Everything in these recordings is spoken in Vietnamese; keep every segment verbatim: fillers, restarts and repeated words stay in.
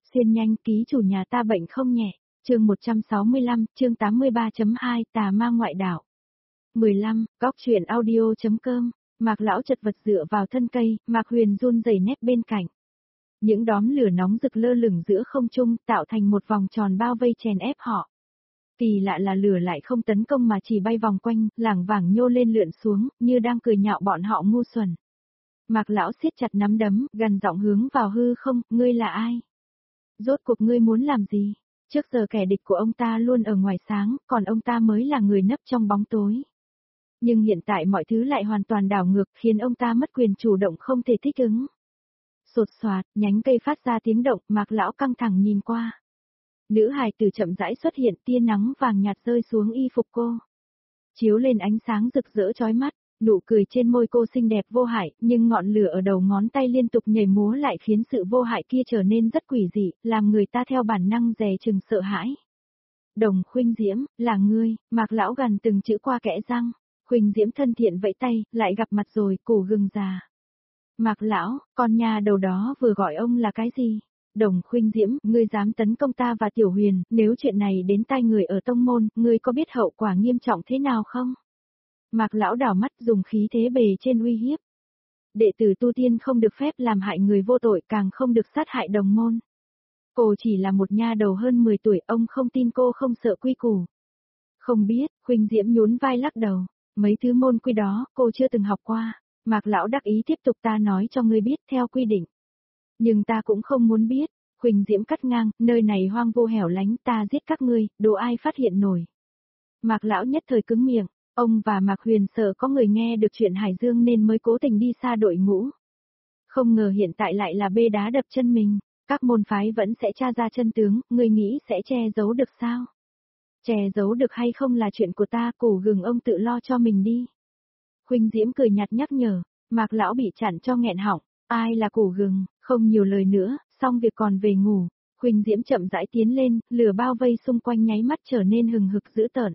Xuyên nhanh, ký chủ nhà ta bệnh không nhẹ. Chương một trăm sáu mươi lăm, chương tám mươi ba chấm hai, tà ma ngoại đảo. mười lăm, góc truyện audio.com. Mạc lão chật vật dựa vào thân cây, Mạc Huyền run rẩy nép bên cạnh. Những đóm lửa nóng rực lơ lửng giữa không trung, tạo thành một vòng tròn bao vây chèn ép họ. Kỳ lạ là lửa lại không tấn công mà chỉ bay vòng quanh, lảng vảng nhô lên lượn xuống, như đang cười nhạo bọn họ ngu xuẩn. Mạc lão siết chặt nắm đấm, gần giọng hướng vào hư không, ngươi là ai? Rốt cuộc ngươi muốn làm gì? Trước giờ kẻ địch của ông ta luôn ở ngoài sáng, còn ông ta mới là người nấp trong bóng tối. Nhưng hiện tại mọi thứ lại hoàn toàn đảo ngược, khiến ông ta mất quyền chủ động không thể thích ứng. Sột soạt, nhánh cây phát ra tiếng động, Mạc lão căng thẳng nhìn qua. Nữ hài tử chậm rãi xuất hiện, tia nắng vàng nhạt rơi xuống y phục cô. Chiếu lên ánh sáng rực rỡ chói mắt, nụ cười trên môi cô xinh đẹp vô hại, nhưng ngọn lửa ở đầu ngón tay liên tục nhảy múa lại khiến sự vô hại kia trở nên rất quỷ dị, làm người ta theo bản năng dè chừng sợ hãi. Đồng Khuynh Diễm, là ngươi, Mạc lão gần từng chữ qua kẽ răng. Khuynh Diễm thân thiện vẫy tay, lại gặp mặt rồi, củ gừng già. Mạc lão, con nhà đầu đó vừa gọi ông là cái gì? Đồng Khuynh Diễm, ngươi dám tấn công ta và Tiểu Huyền, nếu chuyện này đến tai người ở tông môn, ngươi có biết hậu quả nghiêm trọng thế nào không? Mạc lão đảo mắt dùng khí thế bề trên uy hiếp. Đệ tử tu tiên không được phép làm hại người vô tội, càng không được sát hại đồng môn. Cô chỉ là một nha đầu hơn mười tuổi, ông không tin cô không sợ quy củ. Không biết, Khuynh Diễm nhún vai lắc đầu, mấy thứ môn quy đó, cô chưa từng học qua. Mạc lão đắc ý tiếp tục, ta nói cho ngươi biết theo quy định. Nhưng ta cũng không muốn biết. Khuynh Diễm cắt ngang, nơi này hoang vô hẻo lánh, ta giết các ngươi, đồ ai phát hiện nổi. Mạc lão nhất thời cứng miệng, ông và Mạc Huyền sợ có người nghe được chuyện Hải Dương nên mới cố tình đi xa đội ngũ. Không ngờ hiện tại lại là bê đá đập chân mình, các môn phái vẫn sẽ tra ra chân tướng, ngươi nghĩ sẽ che giấu được sao? Che giấu được hay không là chuyện của ta, củ gừng ông tự lo cho mình đi. Khuynh Diễm cười nhạt nhắc nhở, Mạc lão bị chặn cho nghẹn họng, ai là củ gừng, không nhiều lời nữa, xong việc còn về ngủ. Khuynh Diễm chậm rãi tiến lên, lửa bao vây xung quanh nháy mắt trở nên hừng hực dữ tợn.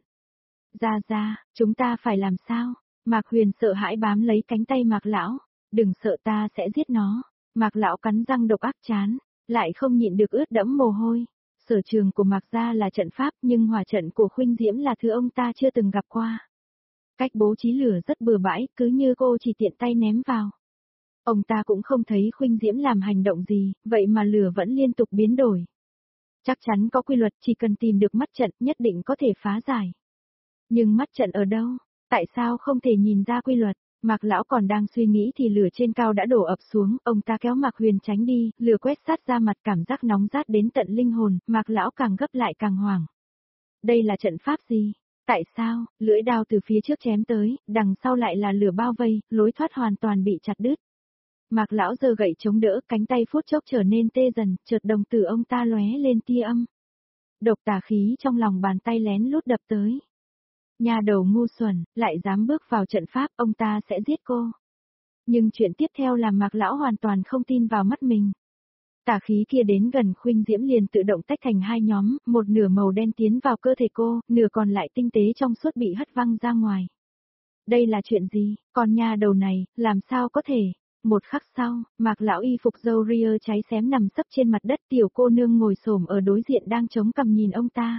Ra ra, chúng ta phải làm sao? Mạc Huyền sợ hãi bám lấy cánh tay Mạc lão, đừng sợ, ta sẽ giết nó. Mạc lão cắn răng độc ác chán, lại không nhịn được ướt đẫm mồ hôi. Sở trường của Mạc gia là trận pháp, nhưng hỏa trận của Khuynh Diễm là thứ ông ta chưa từng gặp qua. Cách bố trí lửa rất bừa bãi, cứ như cô chỉ tiện tay ném vào. Ông ta cũng không thấy Khuynh Diễm làm hành động gì, vậy mà lửa vẫn liên tục biến đổi. Chắc chắn có quy luật, chỉ cần tìm được mắt trận nhất định có thể phá giải. Nhưng mắt trận ở đâu? Tại sao không thể nhìn ra quy luật? Mạc lão còn đang suy nghĩ thì lửa trên cao đã đổ ập xuống, ông ta kéo Mạc Huyền tránh đi, lửa quét sát ra mặt, cảm giác nóng rát đến tận linh hồn, Mạc lão càng gấp lại càng hoảng. Đây là trận pháp gì? Tại sao, lưỡi đao từ phía trước chém tới, đằng sau lại là lửa bao vây, lối thoát hoàn toàn bị chặt đứt. Mạc lão giơ gậy chống đỡ, cánh tay phút chốc trở nên tê dần, chợt đồng tử ông ta lóe lên tia âm. Độc tà khí trong lòng bàn tay lén lút đập tới. Nhà đầu ngu xuẩn, lại dám bước vào trận pháp, ông ta sẽ giết cô. Nhưng chuyện tiếp theo làm Mạc lão hoàn toàn không tin vào mắt mình. Tà khí kia đến gần Khuynh Diễm liền tự động tách thành hai nhóm, một nửa màu đen tiến vào cơ thể cô, nửa còn lại tinh tế trong suốt bị hất văng ra ngoài. Đây là chuyện gì, con nha đầu này, làm sao có thể? Một khắc sau, Mạc lão y phục râu ria cháy xém nằm sấp trên mặt đất, tiểu cô nương ngồi xổm ở đối diện đang chống cằm nhìn ông ta.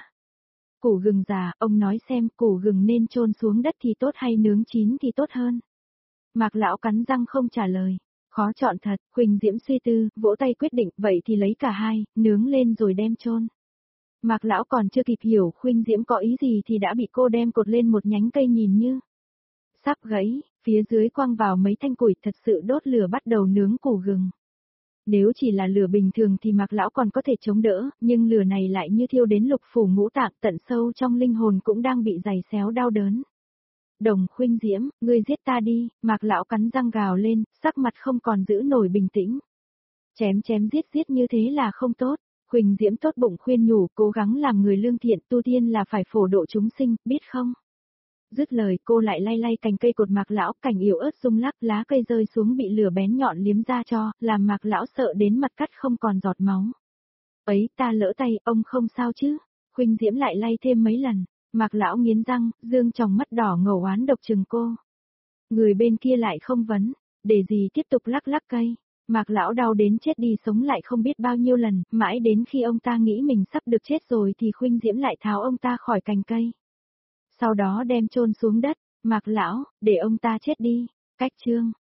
Củ gừng già, ông nói xem củ gừng nên chôn xuống đất thì tốt hay nướng chín thì tốt hơn. Mạc lão cắn răng không trả lời. Khó chọn thật, Khuynh Diễm suy tư, vỗ tay quyết định, vậy thì lấy cả hai, nướng lên rồi đem chôn. Mạc lão còn chưa kịp hiểu Khuynh Diễm có ý gì thì đã bị cô đem cột lên một nhánh cây nhìn như sắp gãy, phía dưới quăng vào mấy thanh củi, thật sự đốt lửa bắt đầu nướng củ gừng. Nếu chỉ là lửa bình thường thì Mạc lão còn có thể chống đỡ, nhưng lửa này lại như thiêu đến lục phủ ngũ tạng, tận sâu trong linh hồn cũng đang bị giày xéo đau đớn. Đồng Khuynh Diễm, ngươi giết ta đi, Mạc lão cắn răng gào lên, sắc mặt không còn giữ nổi bình tĩnh. Chém chém giết giết như thế là không tốt. Khuynh Diễm tốt bụng khuyên nhủ, cố gắng làm người lương thiện, tu tiên là phải phổ độ chúng sinh, biết không? Dứt lời cô lại lay lay cành cây cột Mạc lão, cành yếu ớt rung lắc, lá cây rơi xuống bị lửa bén nhọn liếm ra cho, làm Mạc lão sợ đến mặt cắt không còn giọt máu. Ấy, ta lỡ tay, ông không sao chứ? Khuynh Diễm lại lay thêm mấy lần. Mạc lão nghiến răng, dương tròng mắt đỏ ngầu oán độc chừng cô. Người bên kia lại không vấn, để gì tiếp tục lắc lắc cây. Mạc lão đau đến chết đi sống lại không biết bao nhiêu lần, mãi đến khi ông ta nghĩ mình sắp được chết rồi thì Khuynh Diễm lại tháo ông ta khỏi cành cây. Sau đó đem chôn xuống đất, Mạc lão, để ông ta chết đi, cách chương.